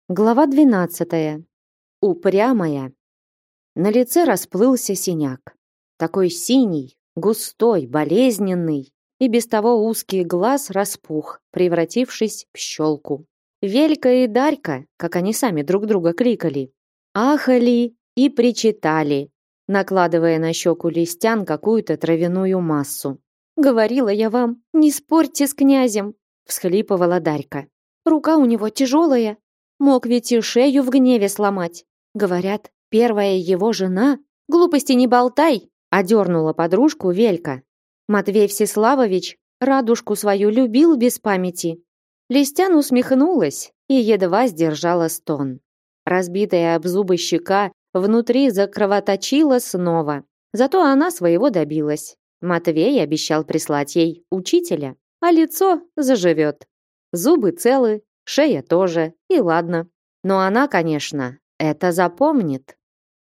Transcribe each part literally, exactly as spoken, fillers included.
Глава двенадцатая. Упрямая. На лице расплылся синяк. Такой синий, густой, болезненный, и без того узкий глаз распух, превратившись в щелку. Велька и Дарька, как они сами друг друга кликали, ахали и причитали, накладывая на щеку Листян какую-то травяную массу. «Говорила я вам, не спорьте с князем!» — всхлипывала Дарька. «Рука у него тяжелая. Мог ведь и шею в гневе сломать. Говорят, первая его жена. Глупости не болтай, одернула подружку Велька. Матвей Всеславович радужку свою любил без памяти. Листян усмехнулась и едва сдержала стон. Разбитая об зубы щека внутри закровоточила снова. Зато она своего добилась. Матвей обещал прислать ей учителя, а лицо заживет. Зубы целы, шея тоже, и ладно. Но она, конечно, это запомнит.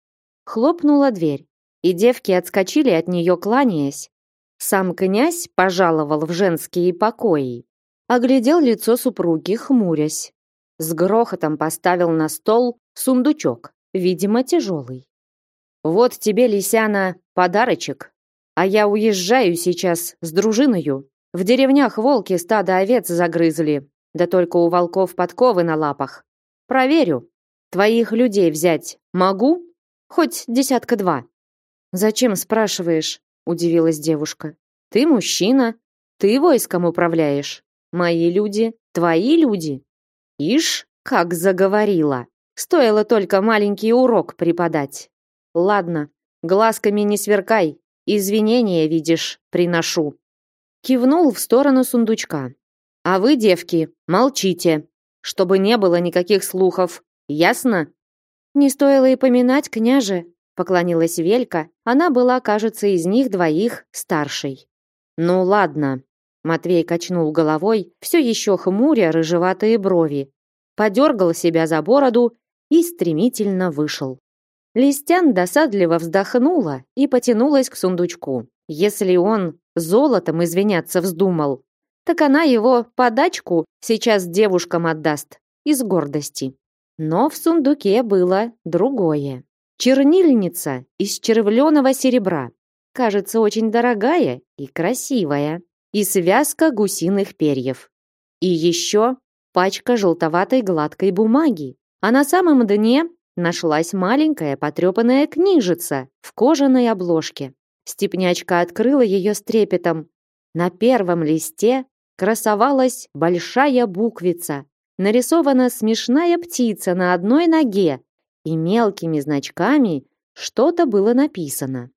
Хлопнула дверь, и девки отскочили от нее, кланяясь. Сам князь пожаловал в женские покои. Оглядел лицо супруги, хмурясь. С грохотом поставил на стол сундучок, видимо, тяжелый. «Вот тебе, Лисяна, подарочек. А я уезжаю сейчас с дружиною. В деревнях волки стадо овец загрызли. Да только у волков подковы на лапах. Проверю. Твоих людей взять могу? Хоть десятка два». «Зачем спрашиваешь?» – удивилась девушка. «Ты мужчина. Ты войском управляешь. Мои люди – твои люди». Ишь, как заговорила. Стоило только маленький урок преподать. «Ладно, глазками не сверкай. Извинения, видишь, приношу». Кивнул в сторону сундучка. «А вы, девки, молчите, чтобы не было никаких слухов. Ясно?» «Не стоило и поминать, княже», — поклонилась Велька. Она была, кажется, из них двоих старшей. «Ну ладно», — Матвей качнул головой, все еще хмуря рыжеватые брови, подергал себя за бороду и стремительно вышел. Листян досадливо вздохнула и потянулась к сундучку. Если он золотом извиняться вздумал, так она его подачку сейчас девушкам отдаст из гордости. Но в сундуке было другое. Чернильница из червленого серебра. Кажется, очень дорогая и красивая. И связка гусиных перьев. И еще пачка желтоватой гладкой бумаги. А на самом дне нашлась маленькая потрепанная книжица в кожаной обложке. Степнячка открыла ее с трепетом. На первом листе красовалась большая буквица. Нарисована смешная птица на одной ноге, и мелкими значками что-то было написано.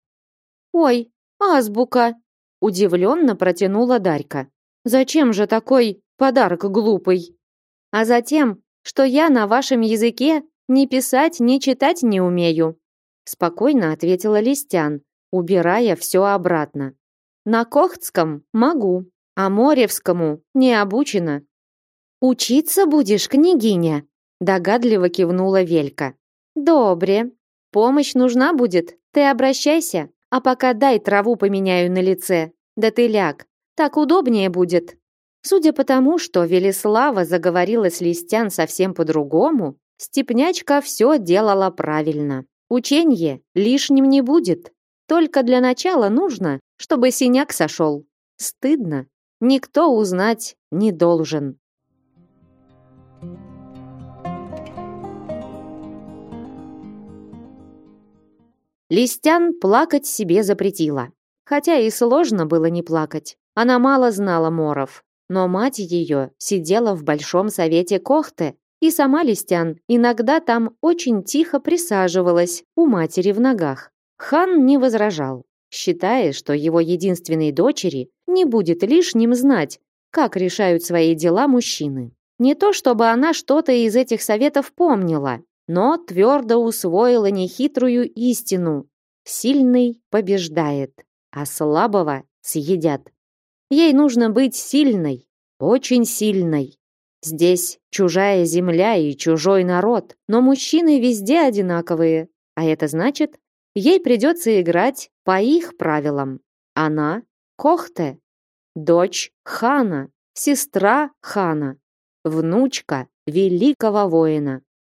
«Ой, азбука!» – удивленно протянула Дарька. «Зачем же такой подарок глупый?» «А затем, что я на вашем языке ни писать, ни читать не умею», – спокойно ответила Листян, убирая все обратно. «На Кохтском могу, а Моревскому не обучена». «Учиться будешь, княгиня?» – догадливо кивнула Велька. «Добре. Помощь нужна будет, ты обращайся, а пока дай траву поменяю на лице. Да ты ляг, так удобнее будет». Судя по тому, что Велислава заговорила с Листян совсем по-другому, Степнячка все делала правильно. Ученье лишним не будет. Только для начала нужно, чтобы синяк сошел. Стыдно. Никто узнать не должен. Листян плакать себе запретила. Хотя и сложно было не плакать. Она мало знала моров. Но мать ее сидела в большом совете Кохте, и сама Листян иногда там очень тихо присаживалась у матери в ногах. Хан не возражал, считая, что его единственной дочери не будет лишним знать, как решают свои дела мужчины. Не то чтобы она что-то из этих советов помнила, но твердо усвоила нехитрую истину. Сильный побеждает, а слабого съедят. Ей нужно быть сильной, очень сильной. Здесь чужая земля и чужой народ, но мужчины везде одинаковые, а это значит, ей придется играть по их правилам. Она – Кохте, дочь хана, сестра хана, внучка великого воина.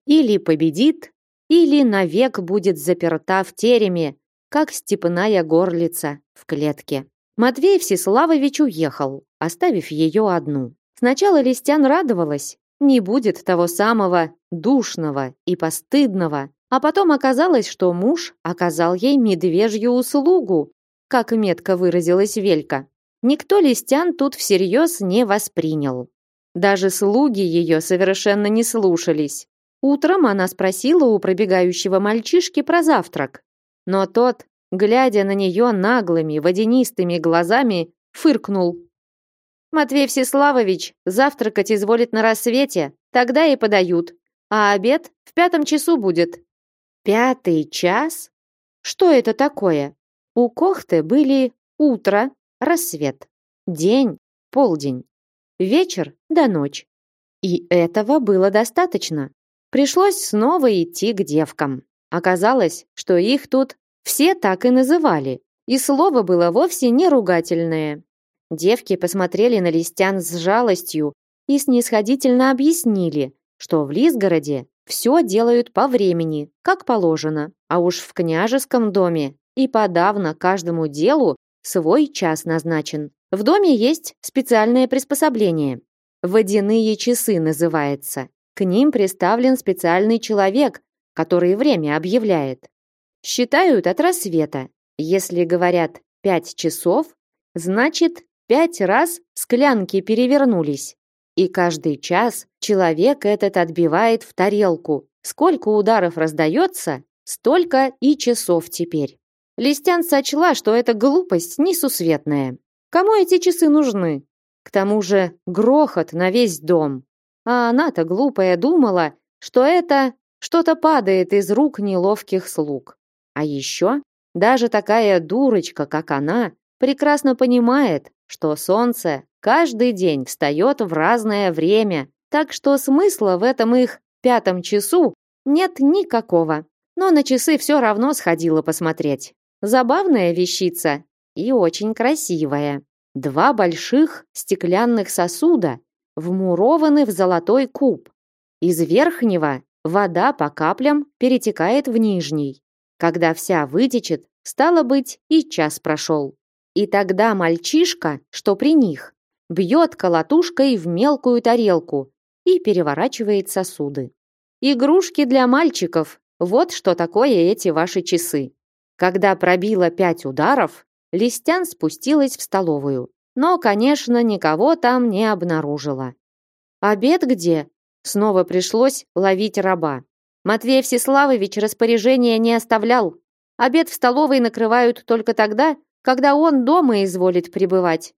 Или победит, или навек будет заперта в тереме, как степная горлица в клетке. Матвей Всеславович уехал, оставив ее одну. Сначала Листян радовалась, не будет того самого душного и постыдного, а потом оказалось, что муж оказал ей медвежью услугу, как метко выразилась Велька. Никто Листян тут всерьез не воспринял. Даже слуги ее совершенно не слушались. Утром она спросила у пробегающего мальчишки про завтрак, но тот, глядя на нее наглыми водянистыми глазами, фыркнул. «Матвей Всеславович завтракать изволит на рассвете, тогда и подают, а обед в пятом часу будет». Пятый час? Что это такое? У Кохты были утро, рассвет, день, полдень, вечер да ночь. И этого было достаточно. Пришлось снова идти к девкам. Оказалось, что их тут все так и называли, и слово было вовсе не ругательное. Девки посмотрели на Листян с жалостью и снисходительно объяснили, что в Лизгороде все делают по времени, как положено, а уж в княжеском доме и подавно каждому делу свой час назначен. В доме есть специальное приспособление. Водяные часы называется. К ним приставлен специальный человек, который время объявляет. Считают от рассвета. Если говорят пять часов, значит пять раз склянки перевернулись. И каждый час человек этот отбивает в тарелку. Сколько ударов раздается, столько и часов теперь. Листян сочла, что это глупость несусветная. Кому эти часы нужны? К тому же грохот на весь дом. А она-то глупая думала, что это что-то падает из рук неловких слуг. А еще даже такая дурочка, как она, прекрасно понимает, что солнце каждый день встает в разное время, так что смысла в этом их пятом часу нет никакого. Но на часы все равно сходила посмотреть. Забавная вещица и очень красивая. Два больших стеклянных сосуда вмурованы в золотой куб. Из верхнего вода по каплям перетекает в нижний. Когда вся вытечет, стало быть, и час прошел. И тогда мальчишка, что при них, бьет колотушкой в мелкую тарелку и переворачивает сосуды. Игрушки для мальчиков, вот что такое эти ваши часы. Когда пробило пять ударов, Листян спустилась в столовую, но, конечно, никого там не обнаружила. «Обед где?» Снова пришлось ловить раба. Матвей Всеславович распоряжения не оставлял. Обед в столовой накрывают только тогда, когда он дома изволит пребывать.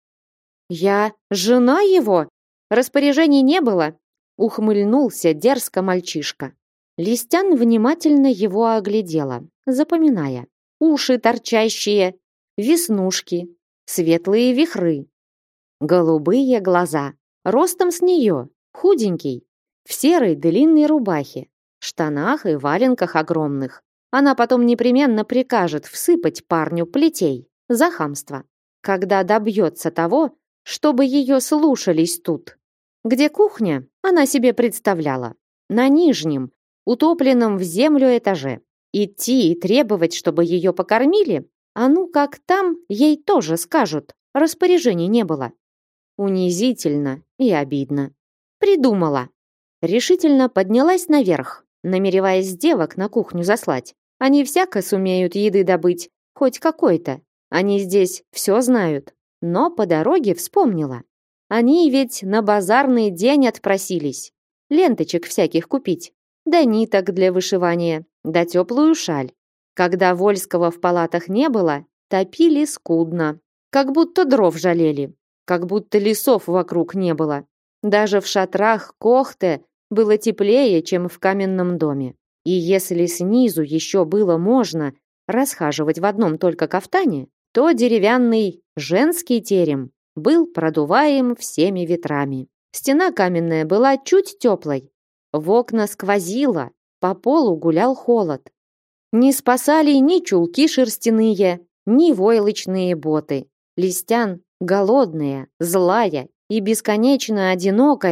«Я жена его? Распоряжений не было?» Ухмыльнулся дерзко мальчишка. Листян внимательно его оглядела, запоминая. Уши торчащие, веснушки, светлые вихры, голубые глаза, ростом с нее, худенький, в серой длинной рубахе, штанах и валенках огромных. Она потом непременно прикажет всыпать парню плетей за хамство, когда добьется того, чтобы ее слушались тут. Где кухня, она себе представляла. На нижнем, утопленном в землю этаже. Идти и требовать, чтобы ее покормили? А ну как там, ей тоже скажут. Распоряжений не было. Унизительно и обидно. Придумала. Решительно поднялась наверх, намереваясь девок на кухню заслать. Они всяко сумеют еды добыть, хоть какой-то. Они здесь все знают. Но по дороге вспомнила. Они ведь на базарный день отпросились. Ленточек всяких купить. Да ниток для вышивания, да теплую шаль. Когда Вольского в палатах не было, топили скудно. Как будто дров жалели. Как будто лесов вокруг не было. Даже в шатрах Кохте было теплее, чем в каменном доме. И если снизу еще было можно расхаживать в одном только кафтане, то деревянный женский терем был продуваем всеми ветрами. Стена каменная была чуть теплой. В окна сквозило, по полу гулял холод. Не спасали ни чулки шерстяные, ни войлочные боты. Листян, голодная, злая и бесконечно одинокая,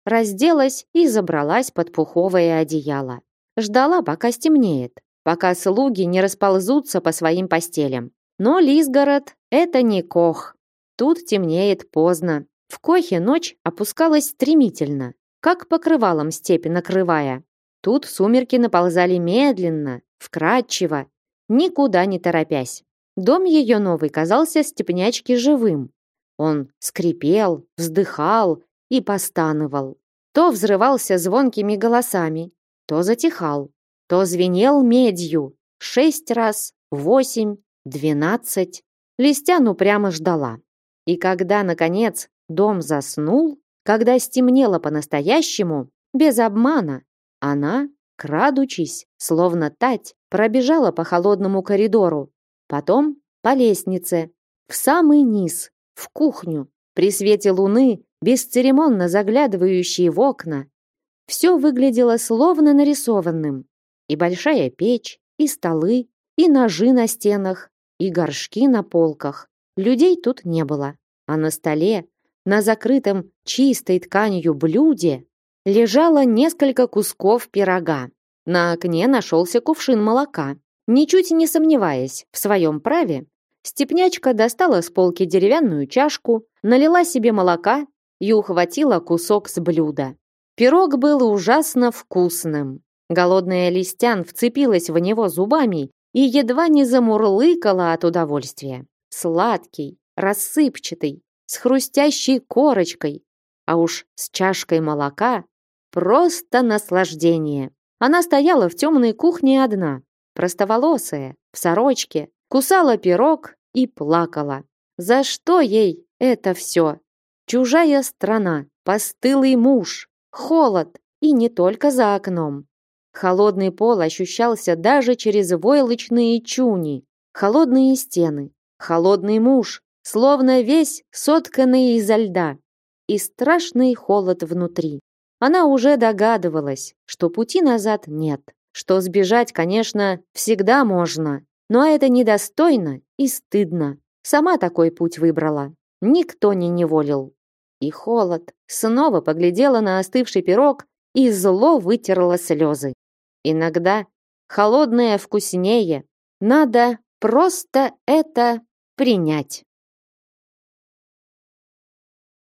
разделась и забралась под пуховое одеяло. Ждала, пока стемнеет, пока слуги не расползутся по своим постелям. Но Лисгород — это не Кох. Тут темнеет поздно. В Кохе ночь опускалась стремительно, как покрывалом степи накрывая. Тут сумерки наползали медленно, вкрадчиво, никуда не торопясь. Дом ее новый казался Степнячке живым. Он скрипел, вздыхал и постанывал. То взрывался звонкими голосами, то затихал, то звенел медью. Шесть раз, восемь, двенадцать. Листян упрямо ждала. И когда, наконец, дом заснул, когда стемнело по-настоящему, без обмана, она, крадучись, словно тать, пробежала по холодному коридору, потом по лестнице, в самый низ, в кухню, при свете луны, бесцеремонно заглядывающей в окна. Все выглядело словно нарисованным. И большая печь, и столы, и ножи на стенах, и горшки на полках. Людей тут не было. А на столе, на закрытом чистой тканью блюде, лежало несколько кусков пирога. На окне нашелся кувшин молока. Ничуть не сомневаясь в своем праве, Степнячка достала с полки деревянную чашку, налила себе молока и ухватила кусок с блюда. Пирог был ужасно вкусным. Голодная Листян вцепилась в него зубами и едва не замурлыкала от удовольствия. Сладкий, рассыпчатый, с хрустящей корочкой, а уж с чашкой молока просто наслаждение. Она стояла в темной кухне одна, простоволосая, в сорочке, кусала пирог и плакала. За что ей это все? Чужая страна, постылый муж, холод, и не только за окном. Холодный пол ощущался даже через войлочные чуни, холодные стены, холодный муж, словно весь сотканный изо льда, и страшный холод внутри. Она уже догадывалась, что пути назад нет, что сбежать, конечно, всегда можно, но это недостойно и стыдно. Сама такой путь выбрала. Никто не неволил. И холод. Снова поглядела на остывший пирог и зло вытерла слезы. Иногда холодное вкуснее. Надо просто это принять.